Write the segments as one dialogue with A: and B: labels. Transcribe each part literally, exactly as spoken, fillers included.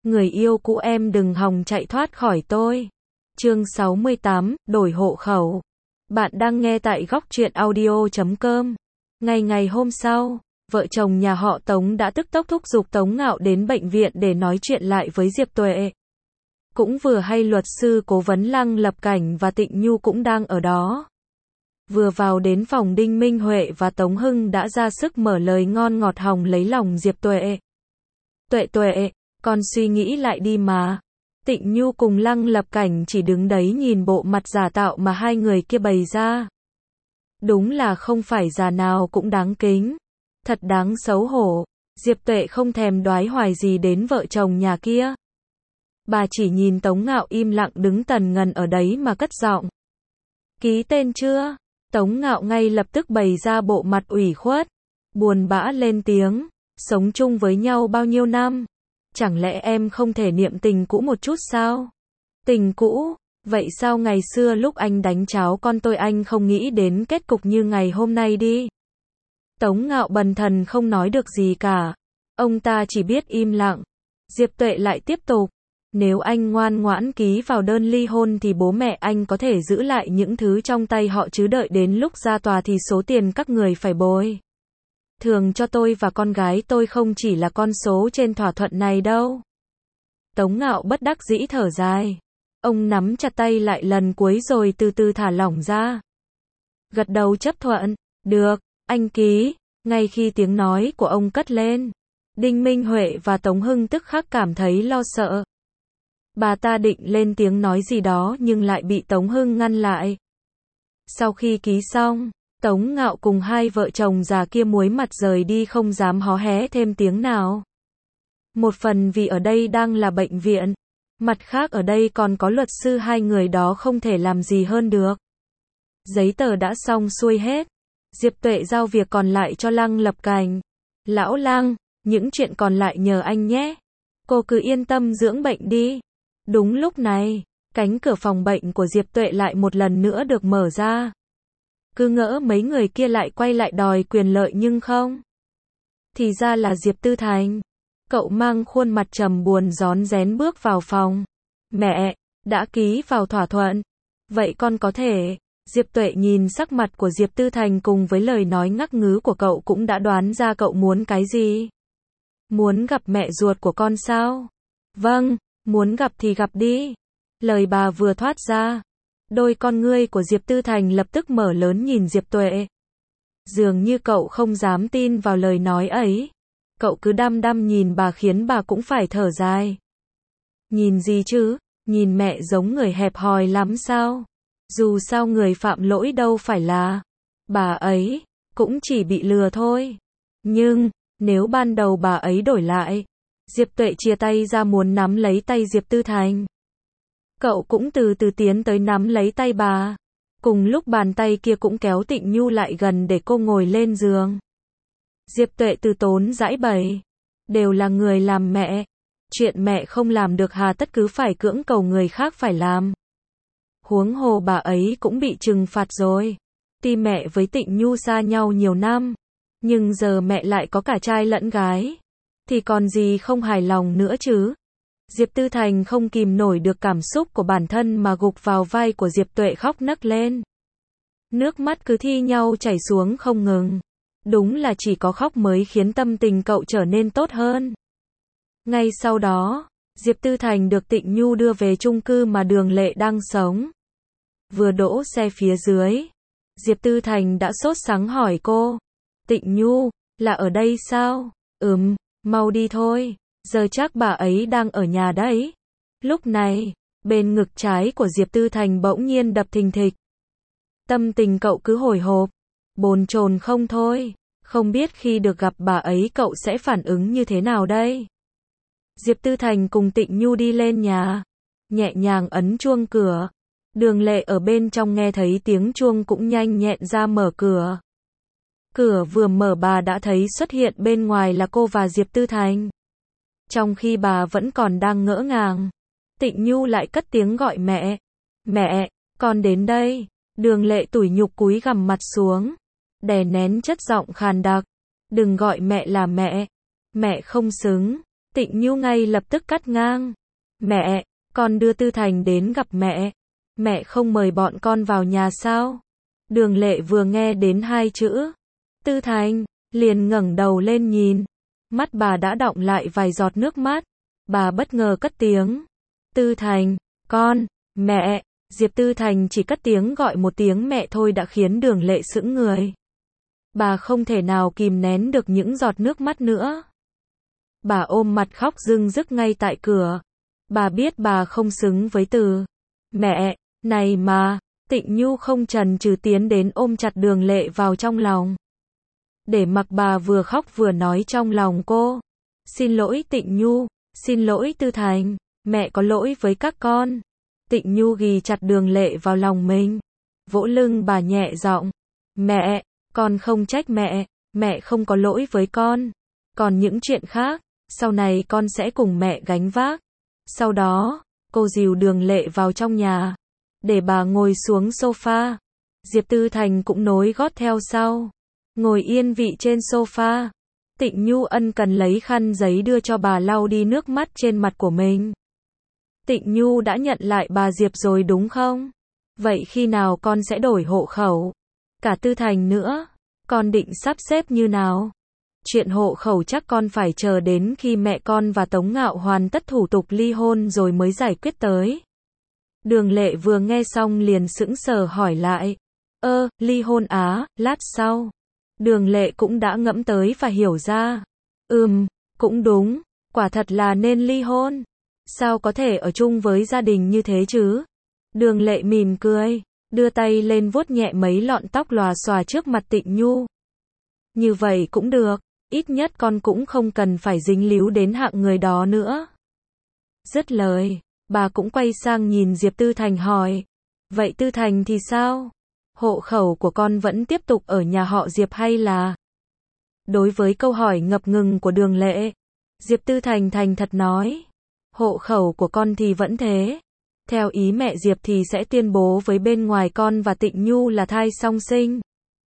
A: người yêu cũ em đừng hòng chạy thoát khỏi tôi. Chương sáu mươi tám, đổi hộ khẩu. Bạn đang nghe tại góc truyện audio chấm com. Ngày ngày hôm sau, vợ chồng nhà họ Tống đã tức tốc thúc giục Tống Ngạo đến bệnh viện để nói chuyện lại với Diệp Tuệ. Cũng vừa hay luật sư cố vấn Lăng Lập Cảnh và Tịnh Nhu cũng đang ở đó. Vừa vào đến phòng, Đinh Minh Huệ và Tống Hưng đã ra sức mở lời ngon ngọt hòng lấy lòng Diệp Tuệ. Tuệ Tuệ, con suy nghĩ lại đi mà. Tịnh Nhu cùng Lăng Lập Cảnh chỉ đứng đấy nhìn bộ mặt giả tạo mà hai người kia bày ra. Đúng là không phải già nào cũng đáng kính. Thật đáng xấu hổ. Diệp Tuệ không thèm đoái hoài gì đến vợ chồng nhà kia. Bà chỉ nhìn Tống Ngạo im lặng đứng tần ngần ở đấy mà cất giọng. Ký tên chưa? Tống Ngạo ngay lập tức bày ra bộ mặt ủy khuất, buồn bã lên tiếng. Sống chung với nhau bao nhiêu năm? Chẳng lẽ em không thể niệm tình cũ một chút sao? Tình cũ? Vậy sao ngày xưa lúc anh đánh cháo con tôi anh không nghĩ đến kết cục như ngày hôm nay đi? Tống Ngạo bần thần không nói được gì cả. Ông ta chỉ biết im lặng. Diệp Tuệ lại tiếp tục. Nếu anh ngoan ngoãn ký vào đơn ly hôn thì bố mẹ anh có thể giữ lại những thứ trong tay họ, chứ đợi đến lúc ra tòa thì số tiền các người phải bồi thường cho tôi và con gái tôi không chỉ là con số trên thỏa thuận này đâu. Tống Ngạo bất đắc dĩ thở dài. Ông nắm chặt tay lại lần cuối rồi từ từ thả lỏng ra. Gật đầu chấp thuận. Được, anh ký. Ngay khi tiếng nói của ông cất lên, Đinh Minh Huệ và Tống Hưng tức khắc cảm thấy lo sợ. Bà ta định lên tiếng nói gì đó nhưng lại bị Tống Hưng ngăn lại. Sau khi ký xong, Tống Ngạo cùng hai vợ chồng già kia muối mặt rời đi, không dám hó hé thêm tiếng nào. Một phần vì ở đây đang là bệnh viện, mặt khác ở đây còn có luật sư, hai người đó không thể làm gì hơn được. Giấy tờ đã xong xuôi hết. Diệp Tuệ giao việc còn lại cho Lăng Lập Cảnh. Lão Lăng, những chuyện còn lại nhờ anh nhé. Cô cứ yên tâm dưỡng bệnh đi. Đúng lúc này, cánh cửa phòng bệnh của Diệp Tuệ lại một lần nữa được mở ra. Cứ ngỡ mấy người kia lại quay lại đòi quyền lợi nhưng không. Thì ra là Diệp Tư Thành. Cậu mang khuôn mặt trầm buồn rón rén bước vào phòng. Mẹ, đã ký vào thỏa thuận. Vậy con có thể. Diệp Tuệ nhìn sắc mặt của Diệp Tư Thành cùng với lời nói ngắc ngứ của cậu cũng đã đoán ra cậu muốn cái gì. Muốn gặp mẹ ruột của con sao? Vâng, muốn gặp thì gặp đi. Lời bà vừa thoát ra, đôi con ngươi của Diệp Tư Thành lập tức mở lớn nhìn Diệp Tuệ. Dường như cậu không dám tin vào lời nói ấy. Cậu cứ đăm đăm nhìn bà khiến bà cũng phải thở dài. Nhìn gì chứ? Nhìn mẹ giống người hẹp hòi lắm sao? Dù sao người phạm lỗi đâu phải là bà ấy, cũng chỉ bị lừa thôi. Nhưng, nếu ban đầu bà ấy đổi lại. Diệp Tuệ chia tay ra muốn nắm lấy tay Diệp Tư Thành. Cậu cũng từ từ tiến tới nắm lấy tay bà. Cùng lúc bàn tay kia cũng kéo Tịnh Nhu lại gần để cô ngồi lên giường. Diệp Tuệ từ tốn giải bày. Đều là người làm mẹ. Chuyện mẹ không làm được hà tất cứ phải cưỡng cầu người khác phải làm. Huống hồ bà ấy cũng bị trừng phạt rồi. Tuy mẹ với Tịnh Nhu xa nhau nhiều năm, nhưng giờ mẹ lại có cả trai lẫn gái. Thì còn gì không hài lòng nữa chứ? Diệp Tư Thành không kìm nổi được cảm xúc của bản thân mà gục vào vai của Diệp Tuệ khóc nấc lên. Nước mắt cứ thi nhau chảy xuống không ngừng. Đúng là chỉ có khóc mới khiến tâm tình cậu trở nên tốt hơn. Ngay sau đó, Diệp Tư Thành được Tịnh Nhu đưa về chung cư mà Đường Lệ đang sống. Vừa đỗ xe phía dưới, Diệp Tư Thành đã sốt sắng hỏi cô. Tịnh Nhu, là ở đây sao? Ừm, mau đi thôi, giờ chắc bà ấy đang ở nhà đấy. Lúc này, bên ngực trái của Diệp Tư Thành bỗng nhiên đập thình thịch. Tâm tình cậu cứ hồi hộp, bồn chồn không thôi. Không biết khi được gặp bà ấy cậu sẽ phản ứng như thế nào đây? Diệp Tư Thành cùng Tịnh Nhu đi lên nhà, nhẹ nhàng ấn chuông cửa. Đường Lệ ở bên trong nghe thấy tiếng chuông cũng nhanh nhẹn ra mở cửa. Cửa vừa mở bà đã thấy xuất hiện bên ngoài là cô và Diệp Tư Thành. Trong khi bà vẫn còn đang ngỡ ngàng, Tịnh Nhu lại cất tiếng gọi mẹ. Mẹ, con đến đây. Đường Lệ tủi nhục cúi gằm mặt xuống, đè nén chất giọng khàn đặc. Đừng gọi mẹ là mẹ. Mẹ không xứng. Tịnh Nhu ngay lập tức cắt ngang. Mẹ, con đưa Tư Thành đến gặp mẹ. Mẹ không mời bọn con vào nhà sao? Đường Lệ vừa nghe đến hai chữ Tư Thành, liền ngẩng đầu lên nhìn. Mắt bà đã đọng lại vài giọt nước mắt. Bà bất ngờ cất tiếng. Tư Thành, con, mẹ. Diệp Tư Thành chỉ cất tiếng gọi một tiếng mẹ thôi đã khiến Đường Lệ sững người. Bà không thể nào kìm nén được những giọt nước mắt nữa. Bà ôm mặt khóc rưng rức ngay tại cửa. Bà biết bà không xứng với từ mẹ này mà. Tịnh Nhu không chần chừ tiến đến ôm chặt Đường Lệ vào trong lòng. Để mặc bà vừa khóc vừa nói trong lòng cô. Xin lỗi Tịnh Nhu, xin lỗi Tư Thành, mẹ có lỗi với các con. Tịnh Nhu ghì chặt Đường Lệ vào lòng mình. Vỗ lưng bà nhẹ giọng. Mẹ, con không trách mẹ, mẹ không có lỗi với con. Còn những chuyện khác, sau này con sẽ cùng mẹ gánh vác. Sau đó, cô dìu Đường Lệ vào trong nhà. Để bà ngồi xuống sofa. Diệp Tư Thành cũng nối gót theo sau. Ngồi yên vị trên sofa. Tịnh Nhu ân cần lấy khăn giấy đưa cho bà lau đi nước mắt trên mặt của mình. Tịnh Nhu đã nhận lại bà Diệp rồi đúng không? Vậy khi nào con sẽ đổi hộ khẩu? Cả Tư Thành nữa, con định sắp xếp như nào? Chuyện hộ khẩu chắc con phải chờ đến khi mẹ con và Tống Ngạo hoàn tất thủ tục ly hôn rồi mới giải quyết tới. Đường Lệ vừa nghe xong liền sững sờ hỏi lại. Ơ, ly hôn á, lát sau. Đường Lệ cũng đã ngẫm tới và hiểu ra. Ừm, cũng đúng, quả thật là nên ly hôn. Sao có thể ở chung với gia đình như thế chứ? Đường Lệ mỉm cười, đưa tay lên vuốt nhẹ mấy lọn tóc lòa xòa trước mặt Tịnh Nhu. Như vậy cũng được, ít nhất con cũng không cần phải dính líu đến hạng người đó nữa. Dứt lời, bà cũng quay sang nhìn Diệp Tư Thành hỏi. Vậy Tư Thành thì sao? Hộ khẩu của con vẫn tiếp tục ở nhà họ Diệp hay là? Đối với câu hỏi ngập ngừng của Đường Lệ, Diệp Tư Thành thành thật nói. Hộ khẩu của con thì vẫn thế. Theo ý mẹ Diệp thì sẽ tuyên bố với bên ngoài con và Tịnh Nhu là thai song sinh.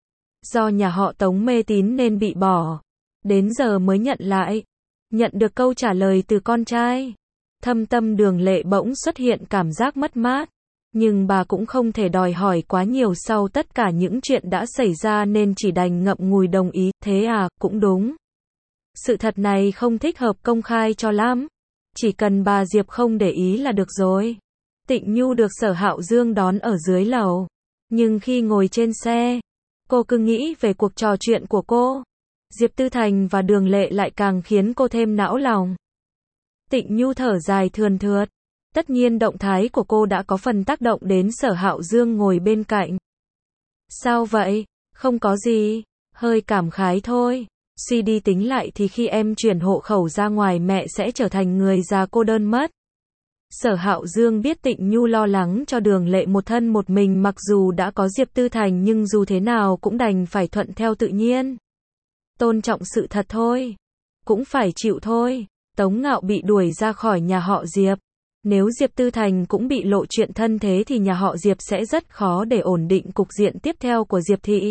A: Do nhà họ Tống mê tín nên bị bỏ. Đến giờ mới nhận lại. Nhận được câu trả lời từ con trai. Thâm tâm Đường Lệ bỗng xuất hiện cảm giác mất mát. Nhưng bà cũng không thể đòi hỏi quá nhiều sau tất cả những chuyện đã xảy ra nên chỉ đành ngậm ngùi đồng ý. Thế à, cũng đúng. Sự thật này không thích hợp công khai cho lắm. Chỉ cần bà Diệp không để ý là được rồi. Tịnh Nhu được Sở Hạo Dương đón ở dưới lầu. Nhưng khi ngồi trên xe, cô cứ nghĩ về cuộc trò chuyện của cô. Diệp Tư Thành và Đường Lệ lại càng khiến cô thêm não lòng. Tịnh Nhu thở dài thườn thượt. Tất nhiên động thái của cô đã có phần tác động đến Sở Hạo Dương ngồi bên cạnh. Sao vậy? Không có gì. Hơi cảm khái thôi. Suy đi tính lại thì khi em chuyển hộ khẩu ra ngoài mẹ sẽ trở thành người già cô đơn mất. Sở Hạo Dương biết Tịnh Nhu lo lắng cho Đường Lệ một thân một mình mặc dù đã có Diệp Tư Thành nhưng dù thế nào cũng đành phải thuận theo tự nhiên. Tôn trọng sự thật thôi. Cũng phải chịu thôi. Tống Ngạo bị đuổi ra khỏi nhà họ Diệp. Nếu Diệp Tư Thành cũng bị lộ chuyện thân thế thì nhà họ Diệp sẽ rất khó để ổn định cục diện tiếp theo của Diệp thị.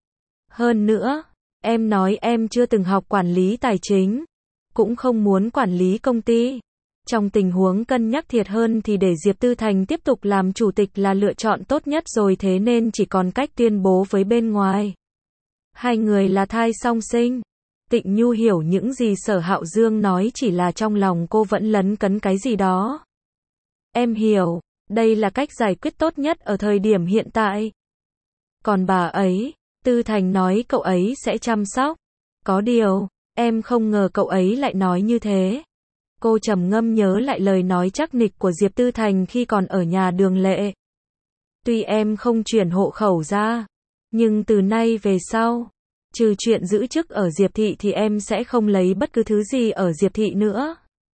A: Hơn nữa, em nói em chưa từng học quản lý tài chính, cũng không muốn quản lý công ty. Trong tình huống cân nhắc thiệt hơn thì để Diệp Tư Thành tiếp tục làm chủ tịch là lựa chọn tốt nhất rồi thế nên chỉ còn cách tuyên bố với bên ngoài. Hai người là thai song sinh. Tịnh Nhu hiểu những gì Sở Hạo Dương nói chỉ là trong lòng cô vẫn lấn cấn cái gì đó. Em hiểu, đây là cách giải quyết tốt nhất ở thời điểm hiện tại. Còn bà ấy, Tư Thành nói cậu ấy sẽ chăm sóc. Có điều, em không ngờ cậu ấy lại nói như thế. Cô trầm ngâm nhớ lại lời nói chắc nịch của Diệp Tư Thành khi còn ở nhà Đường Lệ. Tuy em không chuyển hộ khẩu ra, nhưng từ nay về sau, trừ chuyện giữ chức ở Diệp thị thì em sẽ không lấy bất cứ thứ gì ở Diệp thị nữa.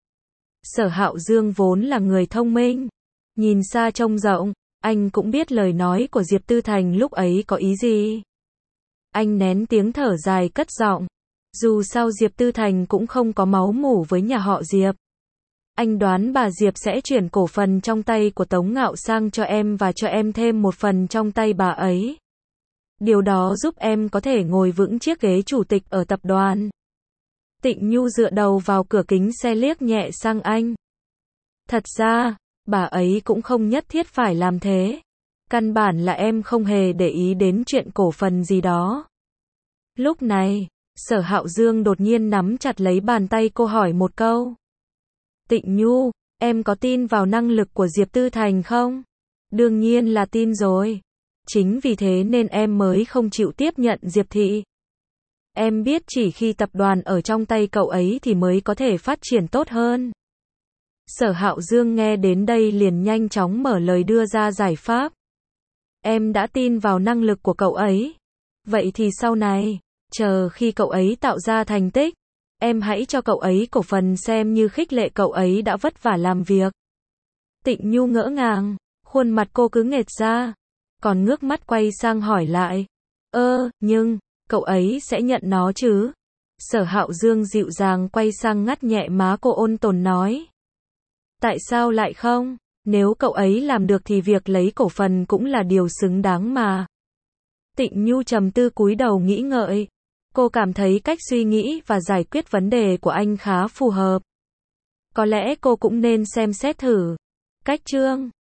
A: Sở Hạo Dương vốn là người thông minh, nhìn xa trông rộng, anh cũng biết lời nói của Diệp Tư Thành lúc ấy có ý gì. Anh nén tiếng thở dài cất giọng, dù sao Diệp Tư Thành cũng không có máu mủ với nhà họ Diệp. Anh đoán bà Diệp sẽ chuyển cổ phần trong tay của Tống Ngạo sang cho em và cho em thêm một phần trong tay bà ấy. Điều đó giúp em có thể ngồi vững chiếc ghế chủ tịch ở tập đoàn. Tịnh Nhu dựa đầu vào cửa kính xe liếc nhẹ sang anh. Thật ra, bà ấy cũng không nhất thiết phải làm thế. Căn bản là em không hề để ý đến chuyện cổ phần gì đó. Lúc này, Sở Hạo Dương đột nhiên nắm chặt lấy bàn tay cô hỏi một câu. Tịnh Nhu, em có tin vào năng lực của Diệp Tư Thành không? Đương nhiên là tin rồi. Chính vì thế nên em mới không chịu tiếp nhận Diệp Thị. Em biết chỉ khi tập đoàn ở trong tay cậu ấy thì mới có thể phát triển tốt hơn. Sở Hạo Dương nghe đến đây liền nhanh chóng mở lời đưa ra giải pháp. Em đã tin vào năng lực của cậu ấy. Vậy thì sau này, chờ khi cậu ấy tạo ra thành tích, em hãy cho cậu ấy cổ phần xem như khích lệ cậu ấy đã vất vả làm việc. Tịnh Nhu ngỡ ngàng, khuôn mặt cô cứ nghệt ra, còn ngước mắt quay sang hỏi lại. Ơ, nhưng, cậu ấy sẽ nhận nó chứ? Sở Hạo Dương dịu dàng quay sang ngắt nhẹ má cô ôn tồn nói. Tại sao lại không? Nếu cậu ấy làm được thì việc lấy cổ phần cũng là điều xứng đáng mà. Tịnh Nhu trầm tư cúi đầu nghĩ ngợi. Cô cảm thấy cách suy nghĩ và giải quyết vấn đề của anh khá phù hợp. Có lẽ cô cũng nên xem xét thử. Cách chương